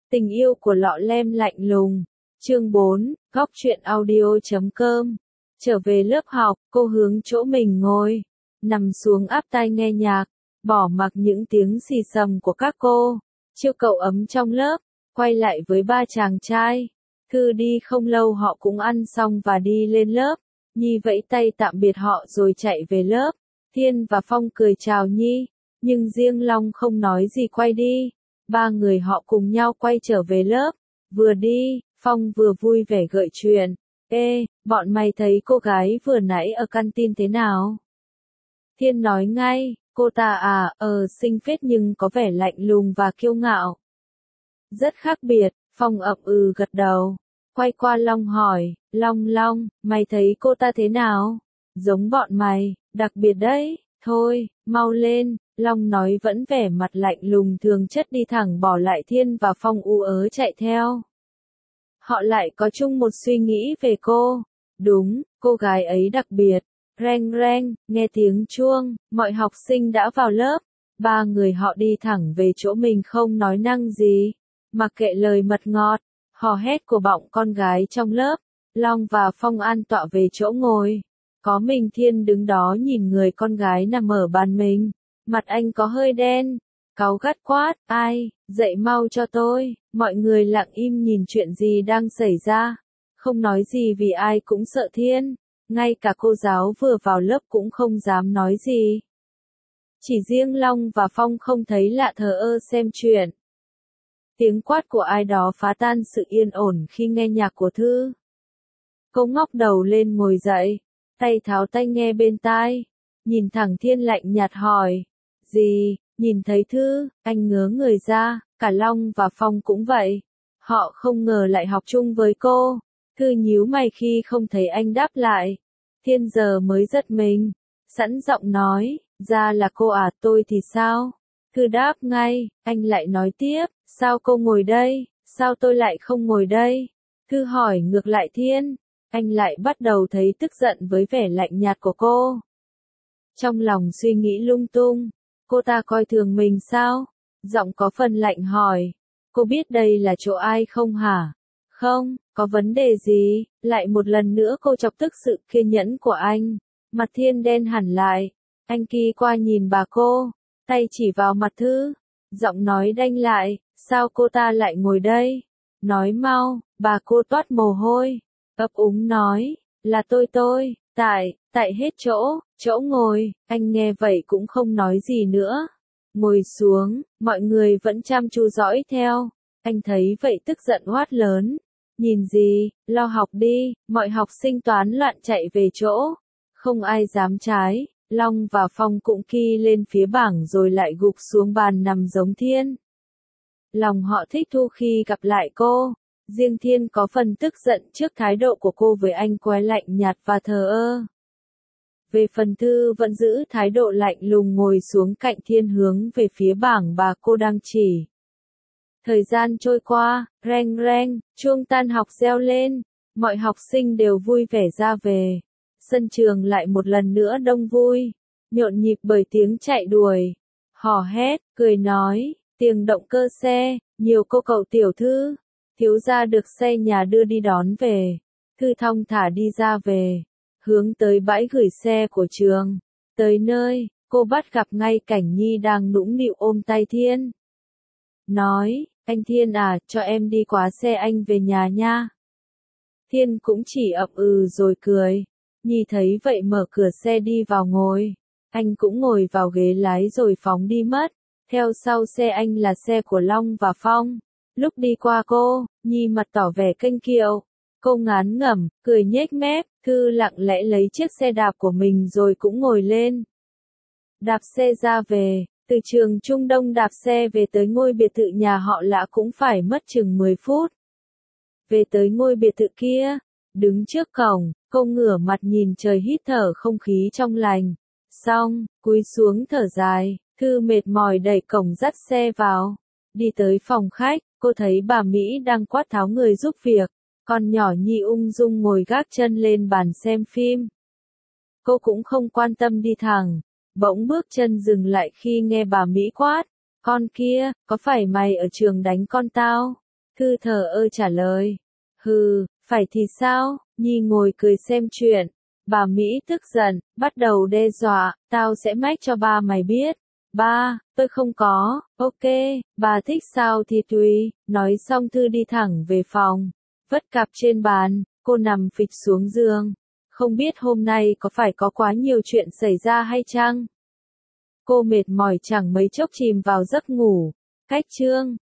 Tình yêu của lọ lem lạnh lùng. Chương 4, góc truyện audio.com. Trở về lớp học, cô hướng chỗ mình ngồi, nằm xuống áp tai nghe nhạc, bỏ mặc những tiếng xì xầm của các cô, chiêu cậu ấm trong lớp, quay lại với ba chàng trai. Thư đi không lâu họ cũng ăn xong và đi lên lớp. Nhi vẫy tay tạm biệt họ rồi chạy về lớp. Thiên và Phong cười chào Nhi, nhưng riêng Long không nói gì quay đi. Ba người họ cùng nhau quay trở về lớp. Vừa đi, Phong vừa vui vẻ gợi chuyện. Ê, bọn mày thấy cô gái vừa nãy ở canteen thế nào? Thiên nói ngay, cô ta à, xinh phết nhưng có vẻ lạnh lùng và kiêu ngạo. Rất khác biệt, Phong ậm gật đầu. Quay qua Long hỏi, Long, mày thấy cô ta thế nào? Giống bọn mày, đặc biệt đấy, thôi, mau lên, Long nói vẫn vẻ mặt lạnh lùng thường chất đi thẳng bỏ lại Thiên và Phong u ớ chạy theo. Họ lại có chung một suy nghĩ về cô. Đúng, cô gái ấy đặc biệt. Reng reng, nghe tiếng chuông, mọi học sinh đã vào lớp. Ba người họ đi thẳng về chỗ mình không nói năng gì. Mặc kệ lời mật ngọt, hò hét của bọng con gái trong lớp. Long và Phong an tọa về chỗ ngồi. Có mình Thiên đứng đó nhìn người con gái nằm ở bàn mình. Mặt anh có hơi đen. Cáu gắt quát, ai, dậy mau cho tôi. Mọi người lặng im nhìn chuyện gì đang xảy ra. Không nói gì vì ai cũng sợ Thiên. Ngay cả cô giáo vừa vào lớp cũng không dám nói gì. Chỉ riêng Long và Phong không thấy lạ thờ ơ xem chuyện. Tiếng quát của ai đó phá tan sự yên ổn khi nghe nhạc của Thư. Cô ngóc đầu lên ngồi dậy, tay tháo tai nghe bên tai, nhìn thẳng Thiên lạnh nhạt hỏi, gì? Nhìn thấy Thư, anh ngớ người ra, cả Long và Phong cũng vậy. Họ không ngờ lại học chung với cô. Thư nhíu mày khi không thấy anh đáp lại. Thiên giờ mới giật mình, sẵn giọng nói, ra là cô à, tôi thì sao? Thư đáp ngay, anh lại nói tiếp, sao cô ngồi đây, sao tôi lại không ngồi đây? Thư hỏi ngược lại Thiên, anh lại bắt đầu thấy tức giận với vẻ lạnh nhạt của cô. Trong lòng suy nghĩ lung tung, cô ta coi thường mình sao? Giọng có phần lạnh hỏi, cô biết đây là chỗ ai không hả? Không, có vấn đề gì? Lại một lần nữa cô chọc tức sự kiên nhẫn của anh. Mặt Thiên đen hẳn lại, anh kỳ qua nhìn bà cô, tay chỉ vào mặt Thư, giọng nói đanh lại, sao cô ta lại ngồi đây? Nói mau, bà cô toát mồ hôi, ấp úng nói, là tôi, tại hết chỗ ngồi, anh nghe vậy cũng không nói gì nữa. Ngồi xuống, mọi người vẫn chăm chú dõi theo, anh thấy vậy tức giận quát lớn. Nhìn gì, lo học đi, mọi học sinh toán loạn chạy về chỗ. Không ai dám trái, Long và Phong cũng ki lên phía bảng rồi lại gục xuống bàn nằm giống Thiên. Lòng họ thích thú khi gặp lại cô. Riêng Thiên có phần tức giận trước thái độ của cô với anh quá lạnh nhạt và thờ ơ. Về phần Thư vẫn giữ thái độ lạnh lùng ngồi xuống cạnh Thiên hướng về phía bảng bà cô đang chỉ. Thời gian trôi qua, reng reng, chuông tan học reo lên, mọi học sinh đều vui vẻ ra về. Sân trường lại một lần nữa đông vui, nhộn nhịp bởi tiếng chạy đuổi, hò hét, cười nói, tiếng động cơ xe, nhiều cô cậu tiểu thư, thiếu gia được xe nhà đưa đi đón về. Thư thong thả đi ra về, hướng tới bãi gửi xe của trường. Tới nơi, cô bắt gặp ngay cảnh Nhi đang nũng nịu ôm tay Thiên. Nói, anh Thiên à, cho em đi quá xe anh về nhà nha. Thiên cũng chỉ ậm rồi cười. Nhi thấy vậy mở cửa xe đi vào ngồi. Anh cũng ngồi vào ghế lái rồi phóng đi mất. Theo sau xe anh là xe của Long và Phong. Lúc đi qua cô, Nhi mặt tỏ vẻ kênh kiệu. Cô ngán ngẩm, cười nhếch mép, Thư lặng lẽ lấy chiếc xe đạp của mình rồi cũng ngồi lên. Đạp xe ra về. Từ trường Trung Đông đạp xe về tới ngôi biệt thự nhà họ Lã cũng phải mất chừng 10 phút. Về tới ngôi biệt thự kia, đứng trước cổng, cô ngửa mặt nhìn trời hít thở không khí trong lành. Xong, cúi xuống thở dài, Thư mệt mỏi đẩy cổng dắt xe vào. Đi tới phòng khách, cô thấy bà Mỹ đang quát tháo người giúp việc, con nhỏ Nhi ung dung ngồi gác chân lên bàn xem phim. Cô cũng không quan tâm đi thẳng. Bỗng bước chân dừng lại khi nghe bà Mỹ quát, con kia, có phải mày ở trường đánh con tao? Cư thờ ơ trả lời. Hừ, phải thì sao? Nhi ngồi cười xem chuyện. Bà Mỹ tức giận, bắt đầu đe dọa, tao sẽ mách cho ba mày biết. Ba, tôi không có, ok, bà thích sao thì tùy, nói xong Thư đi thẳng về phòng. Vất cặp trên bàn, cô nằm phịch xuống giường. Không biết hôm nay có phải có quá nhiều chuyện xảy ra hay chăng? Cô mệt mỏi chẳng mấy chốc chìm vào giấc ngủ. Cách chương